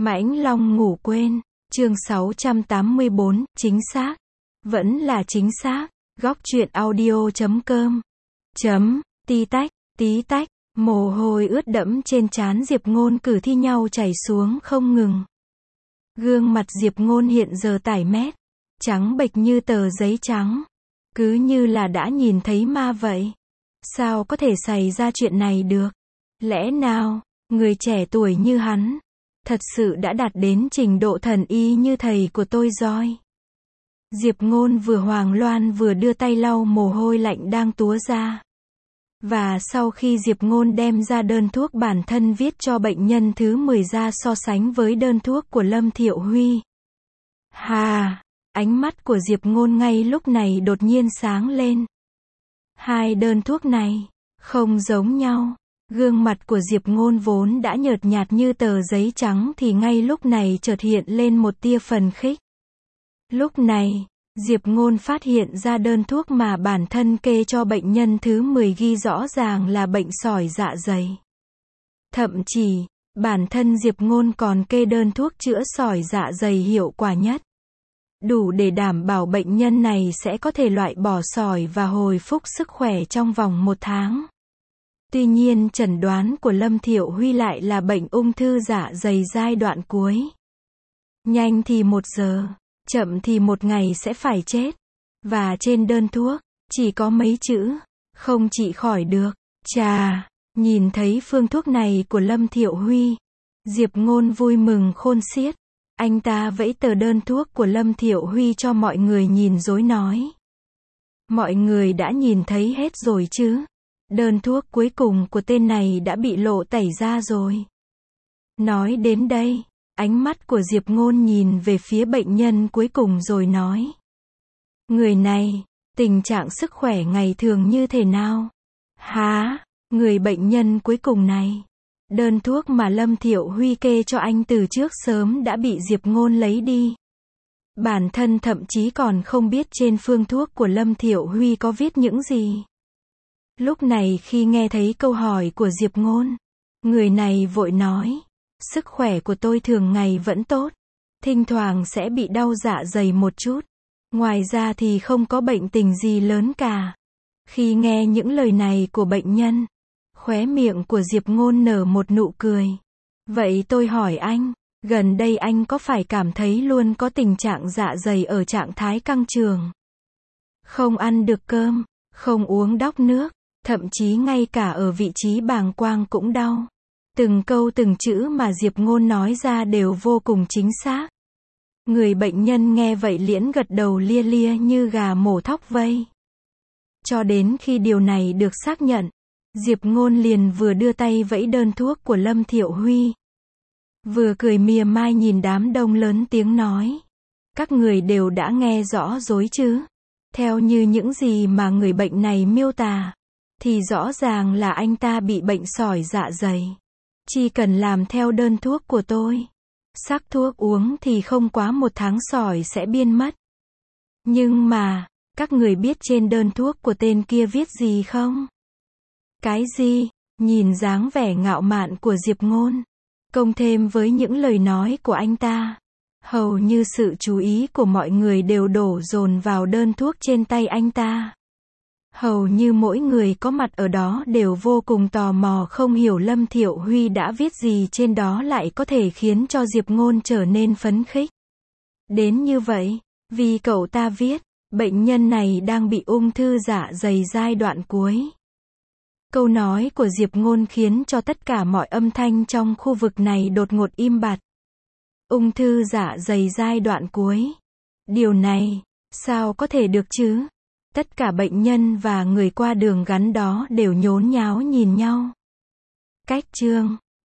Mãnh Long ngủ quên, chương 684, chính xác. Vẫn là chính xác. Góc truyện audio.com. Tí tách, mồ hôi ướt đẫm trên trán Diệp Ngôn cứ thi nhau chảy xuống không ngừng. Gương mặt Diệp Ngôn hiện giờ tái mét, trắng bệch như tờ giấy trắng. Cứ như là đã nhìn thấy ma vậy. Sao có thể xảy ra chuyện này được? Lẽ nào, người trẻ tuổi như hắn, thật sự đã đạt đến trình độ thần y như thầy của tôi rồi? Diệp Ngôn vừa hoảng loạn vừa đưa tay lau mồ hôi lạnh đang túa ra. Và sau khi Diệp Ngôn đem ra đơn thuốc bản thân viết cho bệnh nhân thứ 10 ra so sánh với đơn thuốc của Lâm Thiệu Huy. Ánh mắt của Diệp Ngôn ngay lúc này đột nhiên sáng lên. Hai đơn thuốc này, không giống nhau. Gương mặt của Diệp Ngôn vốn đã nhợt nhạt như tờ giấy trắng thì ngay lúc này chợt hiện lên một tia phấn khích. Lúc này, Diệp Ngôn phát hiện ra đơn thuốc mà bản thân kê cho bệnh nhân thứ 10 ghi rõ ràng là bệnh sỏi dạ dày. Thậm chí, bản thân Diệp Ngôn còn kê đơn thuốc chữa sỏi dạ dày hiệu quả nhất. Đủ để đảm bảo bệnh nhân này sẽ có thể loại bỏ sỏi và hồi phục sức khỏe trong vòng 1 tháng. Tuy nhiên chẩn đoán của Lâm Thiệu Huy lại là bệnh ung thư dạ dày giai đoạn cuối. Nhanh thì 1 giờ, chậm thì 1 ngày sẽ phải chết. Và trên đơn thuốc, chỉ có mấy chữ, không trị khỏi được. Chà, nhìn thấy phương thuốc này của Lâm Thiệu Huy, Diệp Ngôn vui mừng khôn xiết. Anh ta vẫy tờ đơn thuốc của Lâm Thiệu Huy cho mọi người nhìn rồi nói. Mọi người đã nhìn thấy hết rồi chứ? Đơn thuốc cuối cùng của tên này đã bị lộ tẩy ra rồi. Nói đến đây, ánh mắt của Diệp Ngôn nhìn về phía bệnh nhân cuối cùng rồi nói. Người này, tình trạng sức khỏe ngày thường như thế nào? Người bệnh nhân cuối cùng này. Đơn thuốc mà Lâm Thiệu Huy kê cho anh từ trước sớm đã bị Diệp Ngôn lấy đi. Bản thân thậm chí còn không biết trên phương thuốc của Lâm Thiệu Huy có viết những gì. Lúc này khi nghe thấy câu hỏi của Diệp Ngôn, người này vội nói, sức khỏe của tôi thường ngày vẫn tốt, thỉnh thoảng sẽ bị đau dạ dày một chút, ngoài ra thì không có bệnh tình gì lớn cả. Khi nghe những lời này của bệnh nhân, khóe miệng của Diệp Ngôn nở một nụ cười. Vậy tôi hỏi anh, gần đây anh có phải cảm thấy luôn có tình trạng dạ dày ở trạng thái căng trường? Không ăn được cơm, không uống đóc nước, thậm chí ngay cả ở vị trí bàng quang cũng đau. Từng câu từng chữ mà Diệp Ngôn nói ra đều vô cùng chính xác. Người bệnh nhân nghe vậy liễn gật đầu lia lia như gà mổ thóc vây. Cho đến khi điều này được xác nhận, Diệp Ngôn liền vừa đưa tay vẫy đơn thuốc của Lâm Thiệu Huy, vừa cười mỉa mai nhìn đám đông lớn tiếng nói. Các người đều đã nghe rõ rồi chứ? Theo như những gì mà người bệnh này miêu tả, thì rõ ràng là anh ta bị bệnh sỏi dạ dày. Chỉ cần làm theo đơn thuốc của tôi, sắc thuốc uống thì không quá 1 tháng sỏi sẽ biến mất. Nhưng mà, các người biết trên đơn thuốc của tên kia viết gì không? Cái gì? Nhìn dáng vẻ ngạo mạn của Diệp Ngôn, cộng thêm với những lời nói của anh ta, hầu như sự chú ý của mọi người đều đổ dồn vào đơn thuốc trên tay anh ta. Hầu như mỗi người có mặt ở đó đều vô cùng tò mò không hiểu Lâm Thiệu Huy đã viết gì trên đó lại có thể khiến cho Diệp Ngôn trở nên phấn khích. Đến như vậy, vì cậu ta viết, bệnh nhân này đang bị ung thư dạ dày giai đoạn cuối. Câu nói của Diệp Ngôn khiến cho tất cả mọi âm thanh trong khu vực này đột ngột im bặt. Ung thư dạ dày giai đoạn cuối. Điều này, sao có thể được chứ? Tất cả bệnh nhân và người qua đường gắn đó đều nhốn nháo nhìn nhau. Cách chương